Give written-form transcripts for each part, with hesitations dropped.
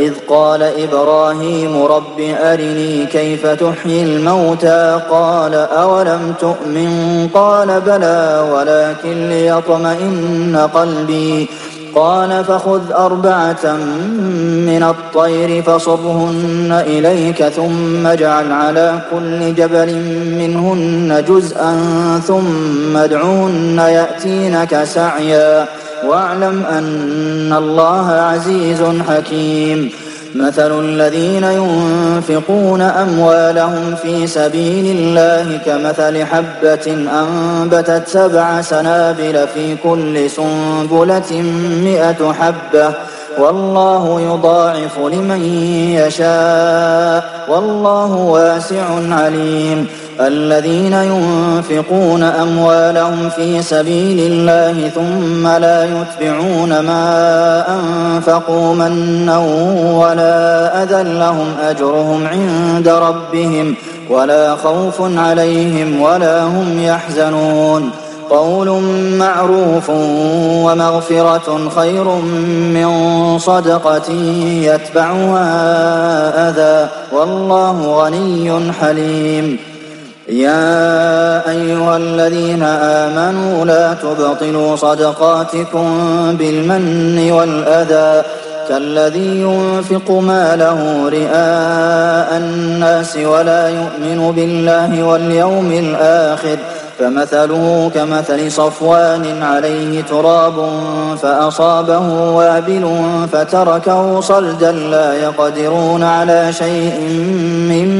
وإذ قال إبراهيم رب أرني كيف تحيي الموتى قال أولم تؤمن قال بلى ولكن ليطمئن قلبي قال فخذ 4 من الطير فصرهن إليك ثم اجعل على كل جبل منهن جزءا ثم ادعهن يأتينك سعيا واعلم أن الله عزيز حكيم مثل الذين ينفقون أموالهم في سبيل الله كمثل حبة أنبتت 7 سنابل في كل سنبلة 100 حبة والله يضاعف لمن يشاء والله واسع عليم الذين ينفقون أموالهم في سبيل الله ثم لا يتبعون ما أنفقوا منا ولا أذى لهم أجرهم عند ربهم ولا خوف عليهم ولا هم يحزنون قول معروف ومغفرة خير من صدقة يتبعها أذى والله غني حليم يا أيها الذين آمنوا لا تبطلوا صدقاتكم بالمن والأذى كالذي ينفق ماله رئاء الناس ولا يؤمن بالله واليوم الآخر فمثله كمثل صفوان عليه تراب فأصابه وابل فتركه صلدا لا يقدرون على شيء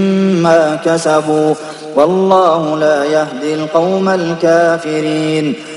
مما كسبوا والله لا يهدي القوم الكافرين